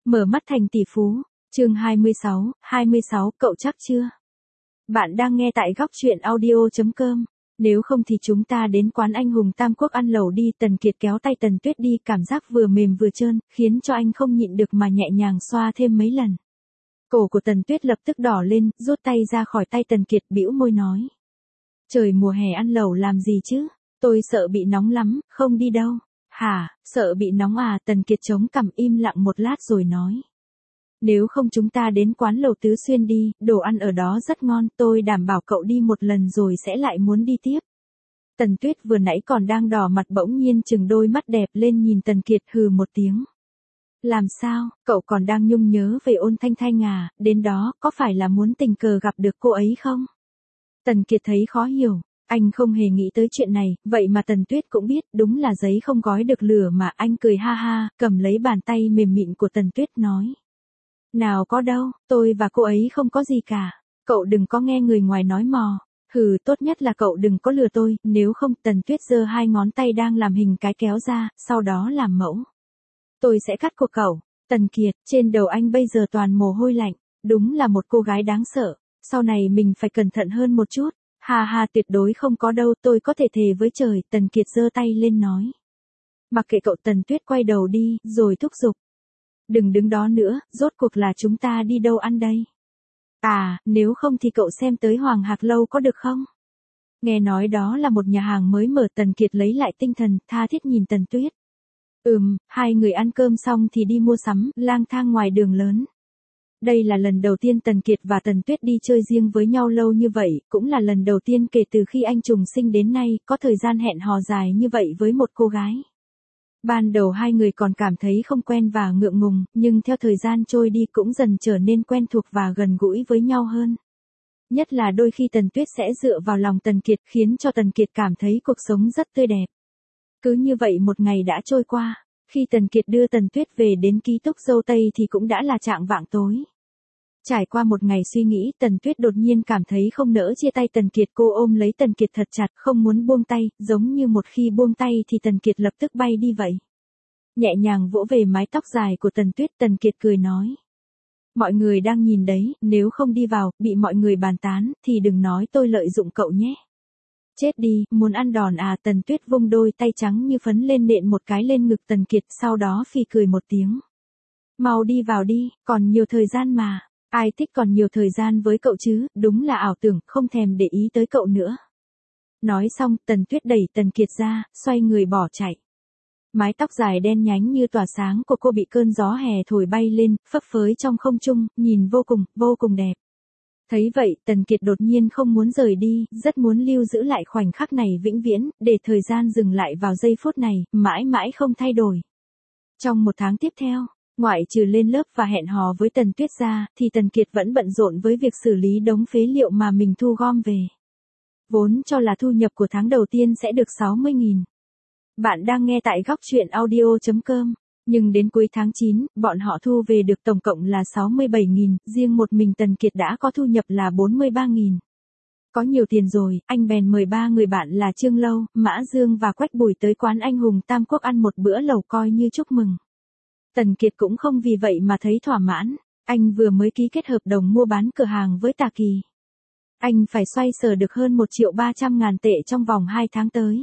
Mở mắt thành tỷ phú, chương 26, cậu chắc chưa? Bạn đang nghe tại góc truyện audio.com. Nếu không thì chúng ta đến quán anh hùng Tam Quốc ăn lẩu đi. Tần Kiệt kéo tay Tần Tuyết đi, cảm giác vừa mềm vừa trơn, khiến cho anh không nhịn được mà nhẹ nhàng xoa thêm mấy lần. Cổ của Tần Tuyết lập tức đỏ lên, rút tay ra khỏi tay Tần Kiệt, bĩu môi nói. Trời mùa hè ăn lẩu làm gì chứ? Tôi sợ bị nóng lắm, không đi đâu. Hả, sợ bị nóng à? Tần Kiệt chống cằm im lặng một lát rồi nói. Nếu không chúng ta đến quán lẩu Tứ Xuyên đi, đồ ăn ở đó rất ngon, tôi đảm bảo cậu đi một lần rồi sẽ lại muốn đi tiếp. Tần Tuyết vừa nãy còn đang đỏ mặt bỗng nhiên chừng đôi mắt đẹp lên nhìn Tần Kiệt, hừ một tiếng. Làm sao, cậu còn đang nhung nhớ về Ôn Thanh Thanh à, đến đó có phải là muốn tình cờ gặp được cô ấy không? Tần Kiệt thấy khó hiểu. Anh không hề nghĩ tới chuyện này, vậy mà Tần Tuyết cũng biết, đúng là giấy không gói được lửa mà. Anh cười ha ha, cầm lấy bàn tay mềm mịn của Tần Tuyết nói. Nào có đâu, tôi và cô ấy không có gì cả, cậu đừng có nghe người ngoài nói mò. Hừ, tốt nhất là cậu đừng có lừa tôi, nếu không. Tần Tuyết giơ hai ngón tay đang làm hình cái kéo ra, sau đó làm mẫu. Tôi sẽ cắt của cậu. Tần Kiệt, trên đầu anh bây giờ toàn mồ hôi lạnh, đúng là một cô gái đáng sợ, sau này mình phải cẩn thận hơn một chút. Ha ha, tuyệt đối không có đâu, tôi có thể thề với trời. Tần Kiệt giơ tay lên nói. Mặc kệ cậu. Tần Tuyết quay đầu đi, rồi thúc giục. Đừng đứng đó nữa, rốt cuộc là chúng ta đi đâu ăn đây? À, nếu không thì cậu xem tới Hoàng Hạc Lâu có được không? Nghe nói đó là một nhà hàng mới mở. Tần Kiệt lấy lại tinh thần, tha thiết nhìn Tần Tuyết. Hai người ăn cơm xong thì đi mua sắm, lang thang ngoài đường lớn. Đây là lần đầu tiên Tần Kiệt và Tần Tuyết đi chơi riêng với nhau lâu như vậy, cũng là lần đầu tiên kể từ khi anh trùng sinh đến nay, có thời gian hẹn hò dài như vậy với một cô gái. Ban đầu hai người còn cảm thấy không quen và ngượng ngùng, nhưng theo thời gian trôi đi cũng dần trở nên quen thuộc và gần gũi với nhau hơn. Nhất là đôi khi Tần Tuyết sẽ dựa vào lòng Tần Kiệt, khiến cho Tần Kiệt cảm thấy cuộc sống rất tươi đẹp. Cứ như vậy một ngày đã trôi qua. Khi Tần Kiệt đưa Tần Tuyết về đến ký túc Dâu Tây thì cũng đã là chạng vạng tối. Trải qua một ngày suy nghĩ, Tần Tuyết đột nhiên cảm thấy không nỡ chia tay Tần Kiệt. Cô ôm lấy Tần Kiệt thật chặt, không muốn buông tay, giống như một khi buông tay thì Tần Kiệt lập tức bay đi vậy. Nhẹ nhàng vỗ về mái tóc dài của Tần Tuyết, Tần Kiệt cười nói. Mọi người đang nhìn đấy, nếu không đi vào, bị mọi người bàn tán, thì đừng nói tôi lợi dụng cậu nhé. Chết đi, muốn ăn đòn à? Tần Tuyết vung đôi tay trắng như phấn lên nện một cái lên ngực Tần Kiệt, sau đó phì cười một tiếng. Mau đi vào đi, còn nhiều thời gian mà. Ai thích còn nhiều thời gian với cậu chứ, đúng là ảo tưởng, không thèm để ý tới cậu nữa. Nói xong, Tần Tuyết đẩy Tần Kiệt ra, xoay người bỏ chạy. Mái tóc dài đen nhánh như tỏa sáng của cô bị cơn gió hè thổi bay lên, phấp phới trong không trung, nhìn vô cùng đẹp. Thấy vậy, Tần Kiệt đột nhiên không muốn rời đi, rất muốn lưu giữ lại khoảnh khắc này vĩnh viễn, để thời gian dừng lại vào giây phút này, mãi mãi không thay đổi. Trong một tháng tiếp theo, ngoại trừ lên lớp và hẹn hò với Tần Tuyết ra, thì Tần Kiệt vẫn bận rộn với việc xử lý đống phế liệu mà mình thu gom về. Vốn cho là thu nhập của tháng đầu tiên sẽ được 60.000. Bạn đang nghe tại góc truyện audio.com. Nhưng đến cuối tháng 9, bọn họ thu về được tổng cộng là 67.000, riêng một mình Tần Kiệt đã có thu nhập là 43.000. Có nhiều tiền rồi, anh bèn mời ba người bạn là Trương Lâu, Mã Dương và Quách Bùi tới quán anh hùng Tam Quốc ăn một bữa lẩu coi như chúc mừng. Tần Kiệt cũng không vì vậy mà thấy thỏa mãn, anh vừa mới ký kết hợp đồng mua bán cửa hàng với Tà Kỳ. Anh phải xoay sở được hơn 1.300.000 tệ trong vòng 2 tháng tới.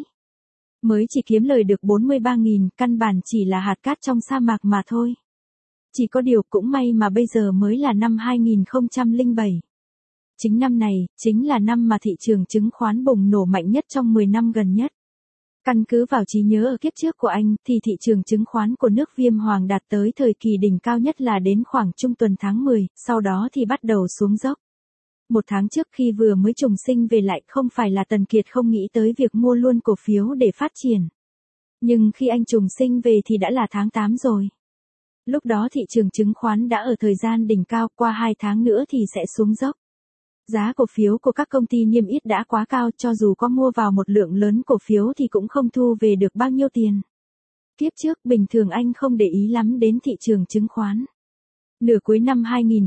Mới chỉ kiếm lời được 43.000, căn bản chỉ là hạt cát trong sa mạc mà thôi. Chỉ có điều cũng may mà bây giờ mới là năm 2007. Chính năm này, chính là năm mà thị trường chứng khoán bùng nổ mạnh nhất trong 10 năm gần nhất. Căn cứ vào trí nhớ ở kiếp trước của anh, thì thị trường chứng khoán của nước Viêm Hoàng đạt tới thời kỳ đỉnh cao nhất là đến khoảng trung tuần tháng 10, sau đó thì bắt đầu xuống dốc. Một tháng trước khi vừa mới trùng sinh về lại, không phải là Tần Kiệt không nghĩ tới việc mua luôn cổ phiếu để phát triển. Nhưng khi anh trùng sinh về thì đã là tháng 8 rồi. Lúc đó thị trường chứng khoán đã ở thời gian đỉnh cao, qua 2 tháng nữa thì sẽ xuống dốc. Giá cổ phiếu của các công ty niêm yết đã quá cao, cho dù có mua vào một lượng lớn cổ phiếu thì cũng không thu về được bao nhiêu tiền. Kiếp trước bình thường anh không để ý lắm đến thị trường chứng khoán. Nửa cuối năm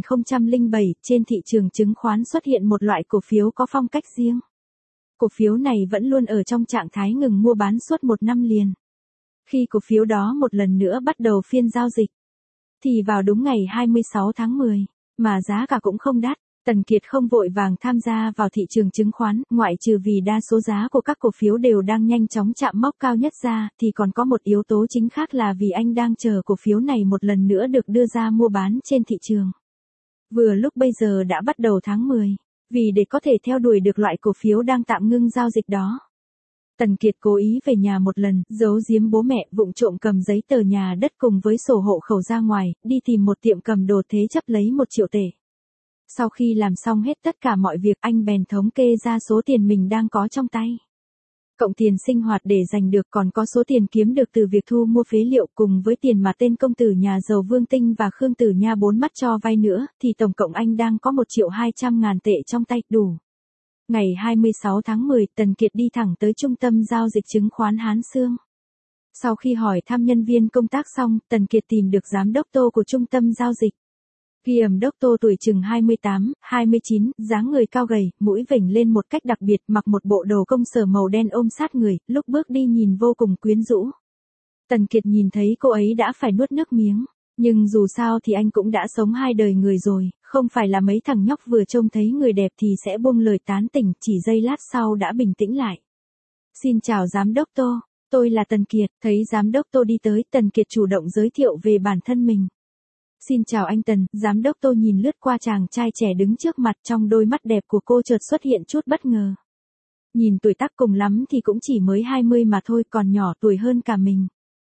2007, trên thị trường chứng khoán xuất hiện một loại cổ phiếu có phong cách riêng. Cổ phiếu này vẫn luôn ở trong trạng thái ngừng mua bán suốt 1 năm liền. Khi cổ phiếu đó một lần nữa bắt đầu phiên giao dịch, thì vào đúng ngày 26 tháng 10, mà giá cả cũng không đắt. Tần Kiệt không vội vàng tham gia vào thị trường chứng khoán, ngoại trừ vì đa số giá của các cổ phiếu đều đang nhanh chóng chạm mốc cao nhất ra, thì còn có một yếu tố chính khác là vì anh đang chờ cổ phiếu này một lần nữa được đưa ra mua bán trên thị trường. Vừa lúc bây giờ đã bắt đầu tháng 10, vì để có thể theo đuổi được loại cổ phiếu đang tạm ngưng giao dịch đó. Tần Kiệt cố ý về nhà một lần, giấu giếm bố mẹ, vụng trộm cầm giấy tờ nhà đất cùng với sổ hộ khẩu ra ngoài, đi tìm một tiệm cầm đồ thế chấp lấy 1 triệu tệ. Sau khi làm xong hết tất cả mọi việc, anh bèn thống kê ra số tiền mình đang có trong tay. Cộng tiền sinh hoạt để dành được, còn có số tiền kiếm được từ việc thu mua phế liệu cùng với tiền mà tên công tử nhà giàu Vương Tinh và Khương Tử Nha bốn mắt cho vay nữa, thì tổng cộng anh đang có 1.200.000 tệ trong tay, đủ. Ngày 26 tháng 10, Tần Kiệt đi thẳng tới trung tâm giao dịch chứng khoán Hán Sương. Sau khi hỏi thăm nhân viên công tác xong, Tần Kiệt tìm được giám đốc Tô của trung tâm giao dịch. Giám đốc Tô tuổi chừng 28, 29, dáng người cao gầy, mũi vểnh lên một cách đặc biệt, mặc một bộ đồ công sở màu đen ôm sát người, lúc bước đi nhìn vô cùng quyến rũ. Tần Kiệt nhìn thấy cô ấy đã phải nuốt nước miếng, nhưng dù sao thì anh cũng đã sống 2 đời người rồi, không phải là mấy thằng nhóc vừa trông thấy người đẹp thì sẽ buông lời tán tỉnh, chỉ giây lát sau đã bình tĩnh lại. Xin chào giám đốc Tô, tôi là Tần Kiệt. Thấy giám đốc Tô đi tới, Tần Kiệt chủ động giới thiệu về bản thân mình. Xin chào anh Tần. Giám đốc Tô nhìn lướt qua chàng trai trẻ đứng trước mặt, trong đôi mắt đẹp của cô chợt xuất hiện chút bất ngờ. Nhìn tuổi tác cùng lắm thì cũng chỉ mới 20 mà thôi, còn nhỏ tuổi hơn cả mình.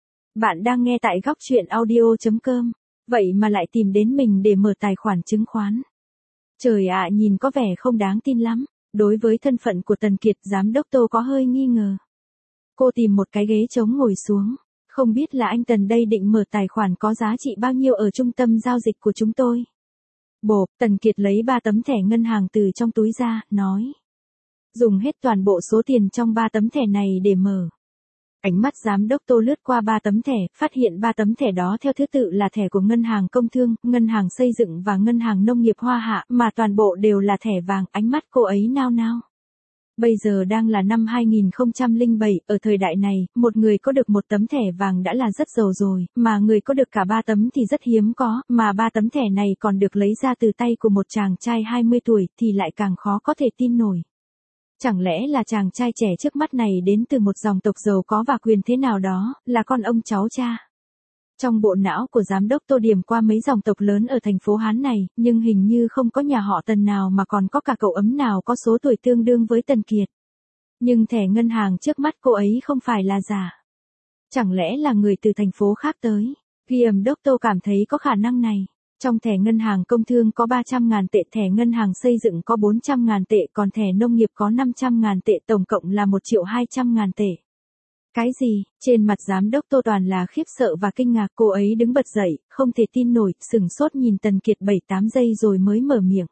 Bạn đang nghe tại góc truyện audio.com, vậy mà lại tìm đến mình để mở tài khoản chứng khoán. Trời ạ, nhìn có vẻ không đáng tin lắm. Đối với thân phận của Tần Kiệt, giám đốc Tô có hơi nghi ngờ. Cô tìm một cái ghế trống ngồi xuống. Không biết là anh Tần đây định mở tài khoản có giá trị bao nhiêu ở trung tâm giao dịch của chúng tôi? Bộp, Tần Kiệt lấy 3 tấm thẻ ngân hàng từ trong túi ra, nói. Dùng hết toàn bộ số tiền trong 3 tấm thẻ này để mở. Ánh mắt giám đốc Tô lướt qua 3 tấm thẻ, phát hiện 3 tấm thẻ đó theo thứ tự là thẻ của Ngân hàng Công Thương, Ngân hàng Xây dựng và Ngân hàng Nông nghiệp Hoa Hạ, mà toàn bộ đều là thẻ vàng. Ánh mắt cô ấy nao nao. Bây giờ đang là năm 2007, ở thời đại này, một người có được 1 tấm thẻ vàng đã là rất giàu rồi, mà người có được cả 3 tấm thì rất hiếm có, mà 3 tấm thẻ này còn được lấy ra từ tay của một chàng trai 20 tuổi thì lại càng khó có thể tin nổi. Chẳng lẽ là chàng trai trẻ trước mắt này đến từ một dòng tộc giàu có và quyền thế nào đó, là con ông cháu cha? Trong bộ não của giám đốc Tô điểm qua mấy dòng tộc lớn ở thành phố Hán này, nhưng hình như không có nhà họ Tần nào mà còn có cả cậu ấm nào có số tuổi tương đương với Tần Kiệt. Nhưng thẻ ngân hàng trước mắt cô ấy không phải là giả. Chẳng lẽ là người từ thành phố khác tới? Giám đốc Tô cảm thấy có khả năng này. Trong thẻ ngân hàng Công Thương có 300.000 tệ, thẻ ngân hàng Xây dựng có 400.000 tệ, còn thẻ nông nghiệp có 500.000 tệ, tổng cộng là 1.200.000 tệ. Cái gì? Trên mặt giám đốc Tô toàn là khiếp sợ và kinh ngạc, cô ấy đứng bật dậy, không thể tin nổi, sửng sốt nhìn Tần Kiệt 7-8 giây rồi mới mở miệng.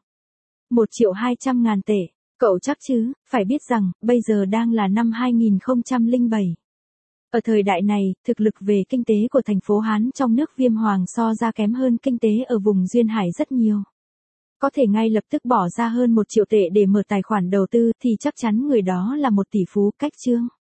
1.200.000 tệ, cậu chắc chứ? Phải biết rằng, bây giờ đang là năm 2007. Ở thời đại này, thực lực về kinh tế của thành phố Hán trong nước Viêm Hoàng so ra kém hơn kinh tế ở vùng Duyên Hải rất nhiều. Có thể ngay lập tức bỏ ra hơn 1 triệu tệ để mở tài khoản đầu tư thì chắc chắn người đó là một tỷ phú cách chương.